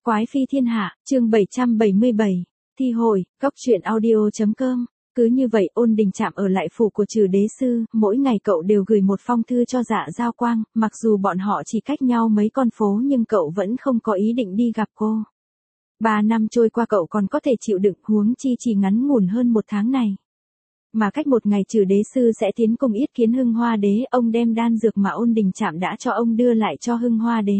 Quái phi thiên hạ, chương 777, thi hồi, góc truyện audio.com. Cứ như vậy Ôn Đình Trạm ở lại phủ của Trừ Đế Sư, mỗi ngày cậu đều gửi một phong thư cho Dạ Giao Quang, mặc dù bọn họ chỉ cách nhau mấy con phố nhưng cậu vẫn không có ý định đi gặp cô. 3 năm trôi qua cậu còn có thể chịu đựng, huống chi chỉ ngắn ngủn hơn 1 tháng này. Mà cách một ngày Trừ Đế Sư sẽ tiến cung yết kiến Hưng Hoa Đế, ông đem đan dược mà Ôn Đình Trạm đã cho ông đưa lại cho Hưng Hoa Đế.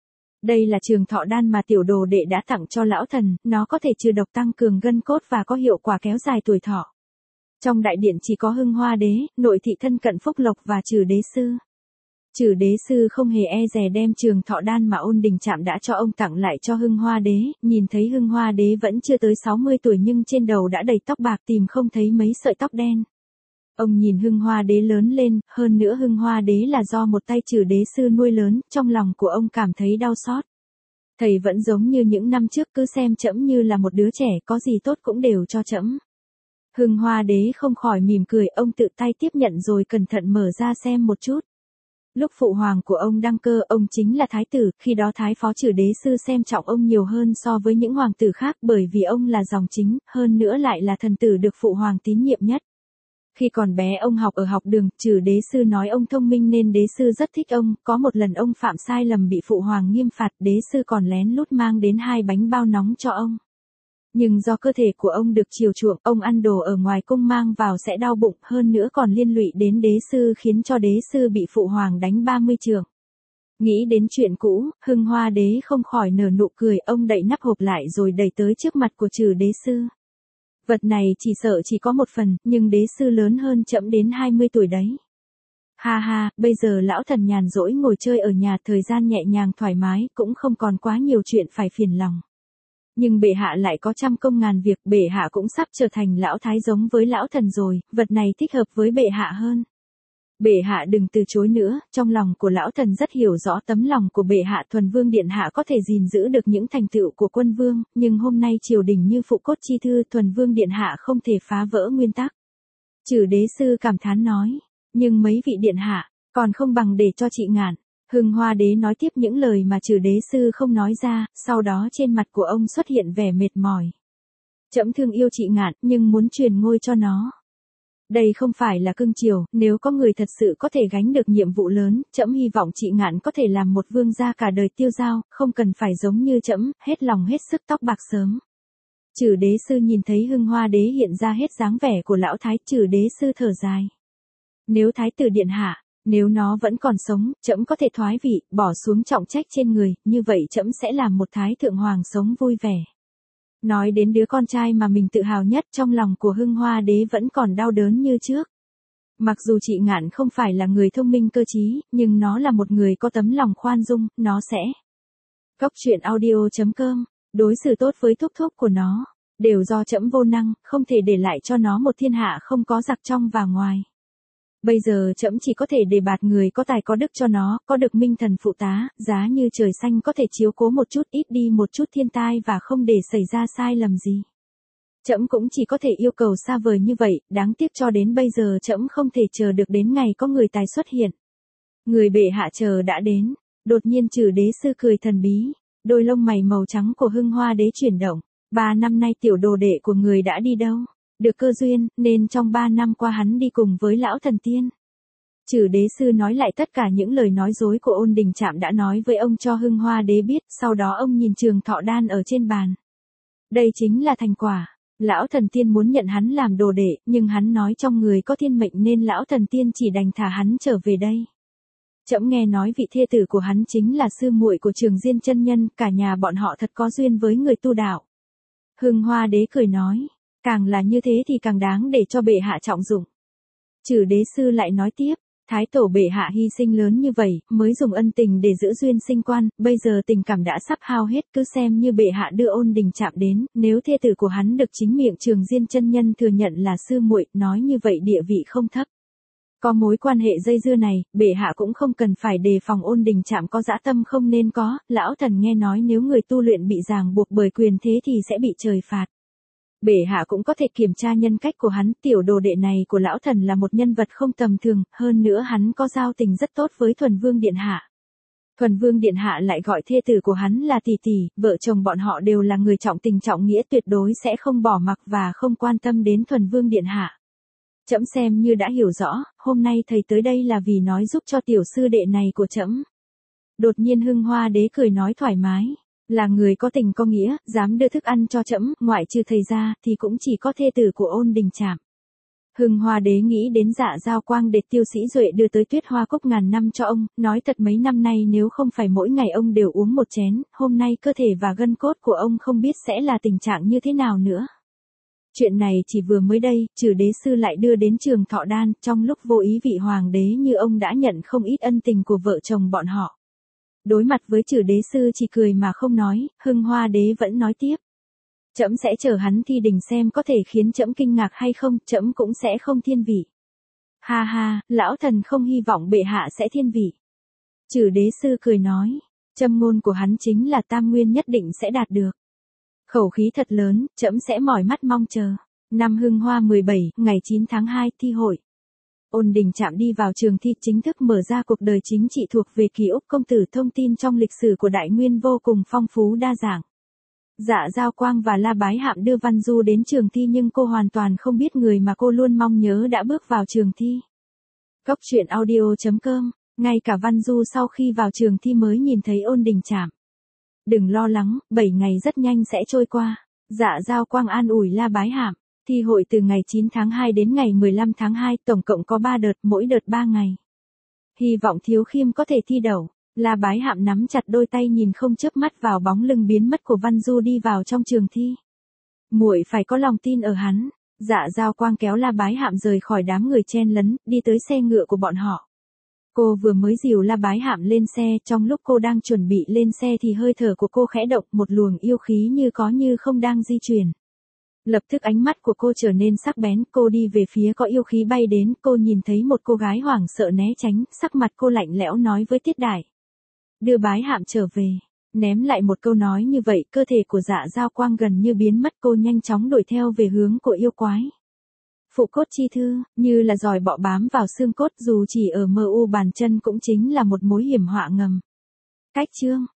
Đây là trường thọ đan mà tiểu đồ đệ đã tặng cho lão thần, nó có thể trừ độc tăng cường gân cốt và có hiệu quả kéo dài tuổi thọ. Trong đại điện chỉ có Hưng Hoa Đế, nội thị thân cận Phúc Lộc và Trừ Đế Sư. Trừ Đế Sư không hề e dè đem trường thọ đan mà Ôn Đình Trạm đã cho ông tặng lại cho Hưng Hoa Đế, nhìn thấy Hưng Hoa Đế vẫn chưa tới 60 tuổi nhưng trên đầu đã đầy tóc bạc, tìm không thấy mấy sợi tóc đen. Ông nhìn Hưng Hoa Đế lớn lên, hơn nữa Hưng Hoa Đế là do một tay Trừ Đế Sư nuôi lớn, trong lòng của ông cảm thấy đau xót. Thầy vẫn giống như những năm trước, cứ xem trẫm như là một đứa trẻ, có gì tốt cũng đều cho trẫm. Hưng Hoa Đế không khỏi mỉm cười, ông tự tay tiếp nhận rồi cẩn thận mở ra xem một chút. Lúc phụ hoàng của ông đăng cơ, ông chính là thái tử, khi đó thái phó Trừ Đế Sư xem trọng ông nhiều hơn so với những hoàng tử khác, bởi vì ông là dòng chính, hơn nữa lại là thần tử được phụ hoàng tín nhiệm nhất. Khi còn bé ông học ở học đường, Trừ Đế Sư nói ông thông minh nên Đế Sư rất thích ông, có một lần ông phạm sai lầm bị phụ hoàng nghiêm phạt, Đế Sư còn lén lút mang đến 2 bánh bao nóng cho ông. Nhưng do cơ thể của ông được chiều chuộng, ông ăn đồ ở ngoài cung mang vào sẽ đau bụng, hơn nữa còn liên lụy đến Đế Sư khiến cho Đế Sư bị phụ hoàng đánh 30 chưởng. Nghĩ đến chuyện cũ, Hưng Hoa Đế không khỏi nở nụ cười, ông đậy nắp hộp lại rồi đẩy tới trước mặt của Trừ Đế Sư. Vật này chỉ sợ chỉ có 1 phần, nhưng Đế Sư lớn hơn trẫm đến 20 tuổi đấy. Ha ha, bây giờ lão thần nhàn rỗi ngồi chơi ở nhà, thời gian nhẹ nhàng thoải mái, cũng không còn quá nhiều chuyện phải phiền lòng. Nhưng bệ hạ lại có trăm công ngàn việc, bệ hạ cũng sắp trở thành lão thái giống với lão thần rồi, vật này thích hợp với bệ hạ hơn. Bệ hạ đừng từ chối nữa, trong lòng của lão thần rất hiểu rõ tấm lòng của bệ hạ. Thuần Vương điện hạ có thể gìn giữ được những thành tựu của quân vương, nhưng hôm nay triều đình như phụ cốt chi thư, Thuần Vương điện hạ không thể phá vỡ nguyên tắc. Trừ Đế Sư cảm thán nói, nhưng mấy vị điện hạ, còn không bằng để cho chị Ngạn. Hưng Hoa Đế nói tiếp những lời mà Trừ Đế Sư không nói ra, sau đó trên mặt của ông xuất hiện vẻ mệt mỏi. Trẫm thương yêu chị Ngạn, nhưng muốn truyền ngôi cho nó. Đây không phải là cưng chiều, nếu có người thật sự có thể gánh được nhiệm vụ lớn, trẫm hy vọng chị Ngạn có thể làm một vương gia cả đời tiêu dao, không cần phải giống như trẫm, hết lòng hết sức tóc bạc sớm. Trừ Đế Sư nhìn thấy Hưng Hoa Đế hiện ra hết dáng vẻ của lão thái, Trừ Đế Sư thở dài. Nếu thái tử điện hạ, nếu nó vẫn còn sống, trẫm có thể thoái vị, bỏ xuống trọng trách trên người, như vậy trẫm sẽ làm một thái thượng hoàng sống vui vẻ. Nói đến đứa con trai mà mình tự hào nhất, trong lòng của Hưng Hoa Đế vẫn còn đau đớn như trước. Mặc dù chị Ngạn không phải là người thông minh cơ trí, nhưng nó là một người có tấm lòng khoan dung, nó sẽ. Góc truyện audio.com, đối xử tốt với thúc thúc của nó, đều do trẫm vô năng, không thể để lại cho nó một thiên hạ không có giặc trong và ngoài. Bây giờ trẫm chỉ có thể đề bạt người có tài có đức cho nó, có được minh thần phụ tá, giá như trời xanh có thể chiếu cố một chút, ít đi một chút thiên tai và không để xảy ra sai lầm gì. Trẫm cũng chỉ có thể yêu cầu xa vời như vậy, đáng tiếc cho đến bây giờ trẫm không thể chờ được đến ngày có người tài xuất hiện. Người bệ hạ chờ đã đến, đột nhiên Trừ Đế Sư cười thần bí, đôi lông mày màu trắng của Hưng Hoa Đế chuyển động. 3 năm nay tiểu đồ đệ của người đã đi đâu? Được cơ duyên, nên trong 3 năm qua hắn đi cùng với lão thần tiên. Trừ Đế Sư nói lại tất cả những lời nói dối của Ôn Đình Trạm đã nói với ông cho Hưng Hoa Đế biết, sau đó ông nhìn trường thọ đan ở trên bàn. Đây chính là thành quả. Lão thần tiên muốn nhận hắn làm đồ đệ, nhưng hắn nói trong người có thiên mệnh nên lão thần tiên chỉ đành thả hắn trở về đây. Trẫm nghe nói vị thê tử của hắn chính là sư muội của Trường Diên chân nhân, cả nhà bọn họ thật có duyên với người tu đạo. Hưng Hoa Đế cười nói, càng là như thế thì càng đáng để cho bệ hạ trọng dụng. Trừ Đế Sư lại nói tiếp, thái tổ bệ hạ hy sinh lớn như vậy, mới dùng ân tình để giữ duyên sinh quan, bây giờ tình cảm đã sắp hao hết, cứ xem như bệ hạ đưa Ôn Đình Trạm đến, nếu thê tử của hắn được chính miệng Trường Diên chân nhân thừa nhận là sư muội, nói như vậy địa vị không thấp. Có mối quan hệ dây dưa này, bệ hạ cũng không cần phải đề phòng Ôn Đình Trạm có dã tâm không nên có, lão thần nghe nói nếu người tu luyện bị ràng buộc bởi quyền thế thì sẽ bị trời phạt. Bệ hạ cũng có thể kiểm tra nhân cách của hắn, tiểu đồ đệ này của lão thần là một nhân vật không tầm thường, hơn nữa hắn có giao tình rất tốt với Thuần Vương điện hạ. Thuần Vương Điện Hạ lại gọi thê tử của hắn là tỷ tỷ, vợ chồng bọn họ đều là người trọng tình trọng nghĩa, tuyệt đối sẽ không bỏ mặc và không quan tâm đến Thuần Vương Điện Hạ. Trẫm xem như đã hiểu rõ, hôm nay thầy tới đây là vì nói giúp cho tiểu sư đệ này của trẫm. Đột nhiên Hưng Hoa Đế cười nói thoải mái, là người có tình có nghĩa, dám đưa thức ăn cho trẫm, ngoại trừ thầy ra thì cũng chỉ có thê tử của Ôn Đình Trạm. Hưng Hoa Đế nghĩ đến Dạ Giao Quang để Tiêu Sĩ Duệ đưa tới Tuyết Hoa Cốc ngàn năm cho ông, nói thật mấy năm nay nếu không phải mỗi ngày ông đều uống một chén, hôm nay cơ thể và gân cốt của ông không biết sẽ là tình trạng như thế nào nữa. Chuyện này chỉ vừa mới đây, Trừ Đế Sư lại đưa đến Trường Thọ Đan, trong lúc vô ý vị hoàng đế như ông đã nhận không ít ân tình của vợ chồng bọn họ. Đối mặt với Trừ Đế Sư chỉ cười mà không nói, Hưng Hoa Đế vẫn nói tiếp. Trẫm sẽ chờ hắn thi đình xem có thể khiến trẫm kinh ngạc hay không, trẫm cũng sẽ không thiên vị. Ha ha, lão thần không hy vọng bệ hạ sẽ thiên vị. Trừ Đế Sư cười nói, châm ngôn của hắn chính là tam nguyên nhất định sẽ đạt được. Khẩu khí thật lớn, trẫm sẽ mỏi mắt mong chờ. Năm Hưng Hoa 17, ngày 9 tháng 2, thi hội. Ôn Đình Trạm đi vào trường thi, chính thức mở ra cuộc đời chính trị thuộc về Kỳ Úc công tử. Thông tin trong lịch sử của Đại Nguyên vô cùng phong phú đa dạng. Dạ Giao Quang và La Bái Hạm đưa Văn Du đến trường thi nhưng cô hoàn toàn không biết người mà cô luôn mong nhớ đã bước vào trường thi. Góc truyện audio.com, ngay cả Văn Du sau khi vào trường thi mới nhìn thấy Ôn Đình Trạm. Đừng lo lắng, 7 ngày rất nhanh sẽ trôi qua. Dạ Giao Quang an ủi La Bái Hạm. Thi hội từ ngày 9 tháng 2 đến ngày 15 tháng 2, tổng cộng có 3 đợt, mỗi đợt 3 ngày. Hy vọng Thiếu Khiêm có thể thi đậu. La Bái Hạm nắm chặt đôi tay nhìn không chớp mắt vào bóng lưng biến mất của Văn Du đi vào trong trường thi. Muội phải có lòng tin ở hắn. Dạ Giao Quang kéo La Bái Hạm rời khỏi đám người chen lấn, đi tới xe ngựa của bọn họ. Cô vừa mới dìu La Bái Hạm lên xe, trong lúc cô đang chuẩn bị lên xe thì hơi thở của cô khẽ động, một luồng yêu khí như có như không đang di chuyển. Lập tức ánh mắt của cô trở nên sắc bén, cô đi về phía có yêu khí bay đến, cô nhìn thấy một cô gái hoảng sợ né tránh, sắc mặt cô lạnh lẽo nói với Tiết Đại. Đưa Bái Hạm trở về. Ném lại một câu nói như vậy, cơ thể của Dạ Giao Quang gần như biến mất, cô nhanh chóng đuổi theo về hướng của yêu quái. Phụ cốt chi thư, như là giòi bọ bám vào xương cốt, dù chỉ ở mờ u bàn chân cũng chính là một mối hiểm họa ngầm. Cách chương